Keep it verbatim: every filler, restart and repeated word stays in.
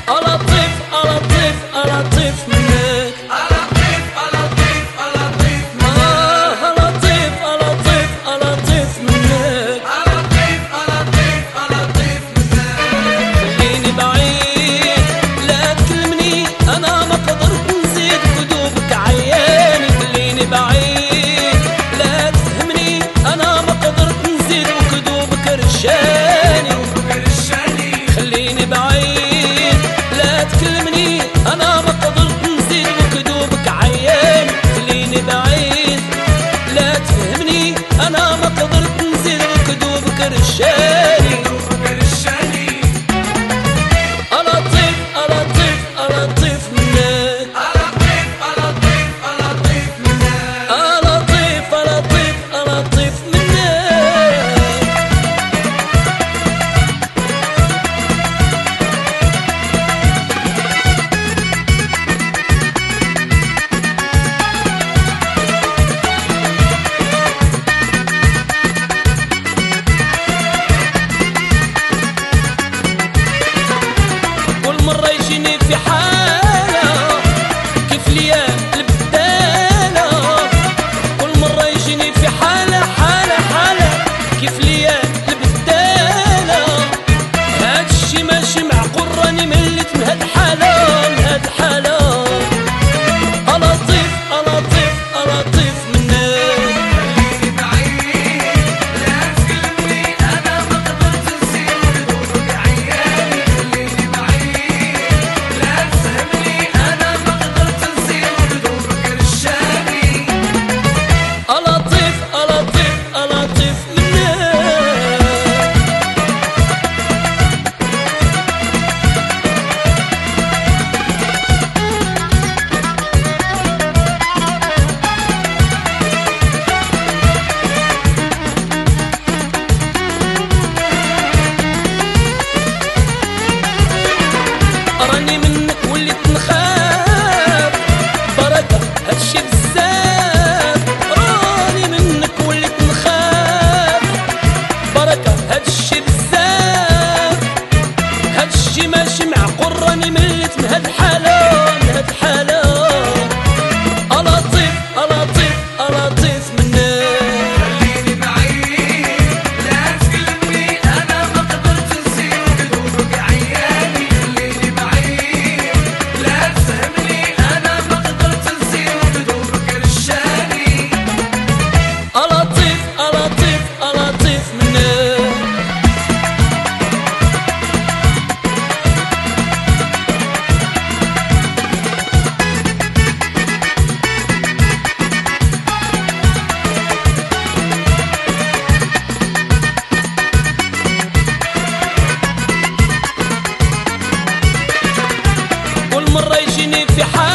ألطيف ألطيف ألطيف منك ألطيف ألطيف ألطيف منك آه ألطيف ألطيف ألطيف منك ألطيف ألطيف ألطيف منك خليني بعيد لا تكلمني أنا ما قدرت نزيد قلوبك عياني خليني بعيد لا تفهمني أنا ما قدرت نزيد وكذوبك رشاني خليني بعيد لا تكلمني أنا ما قدرت نزيد وكذوبك عياني خليني بعيد لا تفهمني أنا ما قدرت نزيد وكذوبك رشاني ألطيف ألطيف ألطيف منك ألطيف ألطيف ألطيف منك ألطيف ألطيف ألطيف منك كل مرة يجيني في حالة كيف ليا البدالة كل مرة يجيني في حالة حالة حالة كيف ليا البدالة هادشي ماشي معقول راني مليت من هاد الحالة من هاد الحالة ألطيف ألطيف ألطيف منك خليني بعيد لا تكلمني أنا ما قدرت نسيب قلوبك عياني خليني بعيد لا تفهمني أنا ما قدرت نسيب قلوبك رشاني ألطيف ألطيف ألطيف منك راني منك وليت نخاف بركة هادشي بزاف راني منك وليت نخاف بركة هادشي بزاف هادشي ماشي معقول راني مليت من هاد الحالة من هاد الحالة ألطيف ألطيف ألطيف منك خليني بعيد لا تكلمني أنا ما قدرت نسيب قلوبك عياني خليني بعيد لا تفهمني أنا ما قدرت نسيب قلوبك رشاني ألطيف ألطيف ألطيف منك كل مرة يجيني في حال